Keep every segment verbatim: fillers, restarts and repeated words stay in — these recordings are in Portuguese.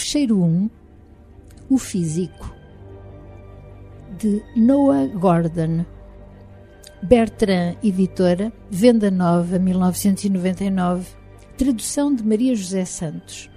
Fecheiro um, O Físico, de Noah Gordon. Bertrand Editora, Venda Nova, mil novecentos e noventa e nove. Tradução de Maria José Santos.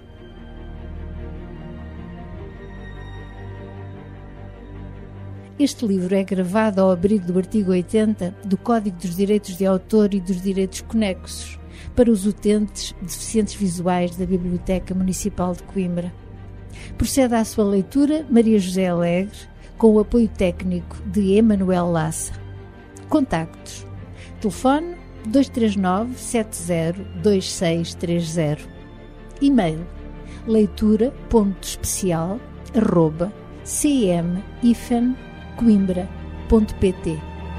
Este livro é gravado ao abrigo do artigo oitenta do Código dos Direitos de Autor e dos Direitos Conexos para os utentes deficientes visuais da Biblioteca Municipal de Coimbra. Procede à sua leitura Maria José Alegre, com o apoio técnico de Emanuel Lassa. Contactos: telefone dois três nove, sete zero, dois seis três zero. E-mail: leitura ponto especial arroba c m hífen coimbra ponto p t.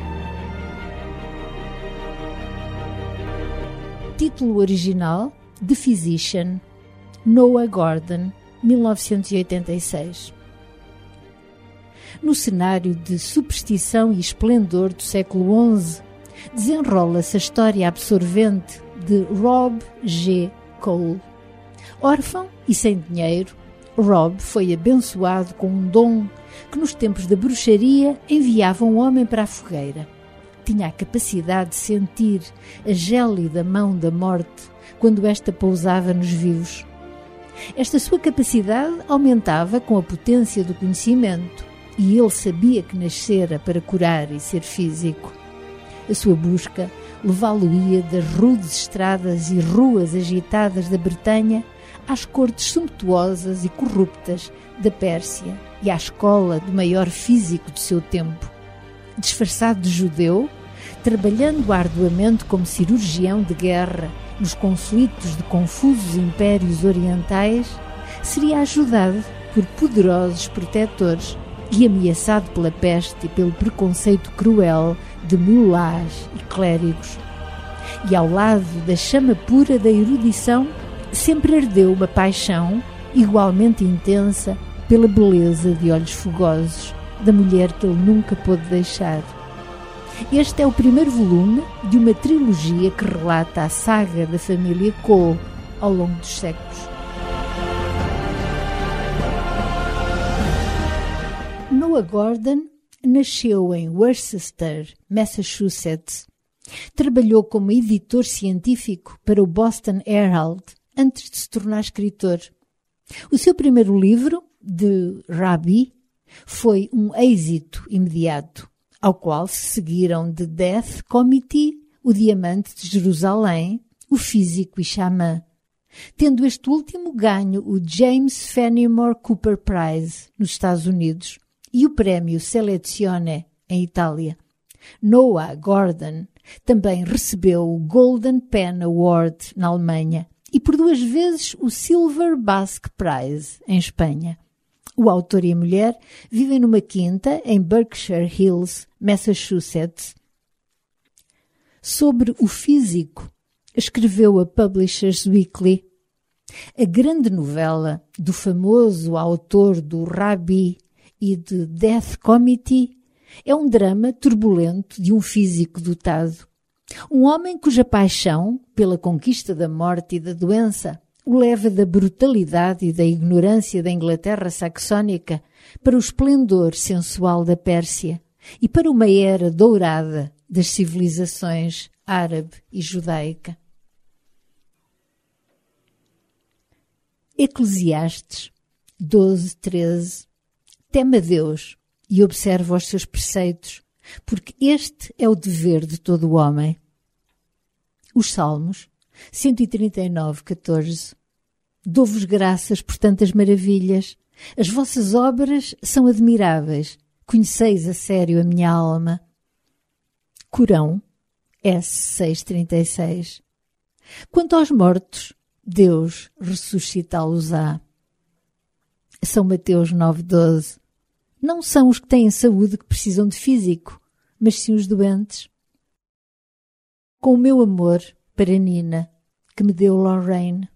Título original: The Physician, Noah Gordon, mil novecentos e oitenta e seis. No cenário de superstição e esplendor do século onze, desenrola-se a história absorvente de Rob G. Cole. Órfão e sem dinheiro, Rob foi abençoado com um dom que nos tempos da bruxaria enviava um homem para a fogueira. Tinha a capacidade de sentir a gélida mão da morte quando esta pousava nos vivos. Esta sua capacidade aumentava com a potência do conhecimento e ele sabia que nascera para curar e ser físico. A sua busca levá-lo-ia das rudes estradas e ruas agitadas da Bretanha às cortes sumptuosas e corruptas da Pérsia e à escola do maior físico do seu tempo. Disfarçado de judeu, trabalhando arduamente como cirurgião de guerra nos conflitos de confusos impérios orientais, seria ajudado por poderosos protetores e ameaçado pela peste e pelo preconceito cruel de mulás e clérigos. E ao lado da chama pura da erudição, sempre ardeu uma paixão igualmente intensa pela beleza de olhos fogosos da mulher que ele nunca pôde deixar. Este é o primeiro volume de uma trilogia que relata a saga da família Cole ao longo dos séculos. Noah Gordon nasceu em Worcester, Massachusetts. Trabalhou como editor científico para o Boston Herald antes de se tornar escritor. O seu primeiro livro, The Rabbi, foi um êxito imediato, ao qual se seguiram The Death Committee, O Diamante de Jerusalém, O Físico e Xamã, tendo este último ganho o James Fenimore Cooper Prize nos Estados Unidos e o prémio Selezione em Itália. Noah Gordon também recebeu o Golden Pen Award na Alemanha e por duas vezes o Silver Basque Prize em Espanha. O autor e a mulher vivem numa quinta em Berkshire Hills, Massachusetts. Sobre o físico, escreveu a Publishers Weekly. A grande novela do famoso autor do Rabbi e de Death Committee é um drama turbulento de um físico dotado. Um homem cuja paixão pela conquista da morte e da doença o leva da brutalidade e da ignorância da Inglaterra saxónica para o esplendor sensual da Pérsia e para uma era dourada das civilizações árabe e judaica. Eclesiastes doze, treze. Teme a Deus e observa os seus preceitos, porque este é o dever de todo o homem. Os Salmos cento e trinta e nove, catorze. Dou-vos graças por tantas maravilhas. As vossas obras são admiráveis. Conheceis a sério a minha alma. Corão, S seiscentos e trinta e seis. Quanto aos mortos, Deus ressuscitá-los-á. São Mateus nove, doze. Não são os que têm saúde que precisam de físico, mas sim os doentes. Com o meu amor para Nina, que me deu Lorraine.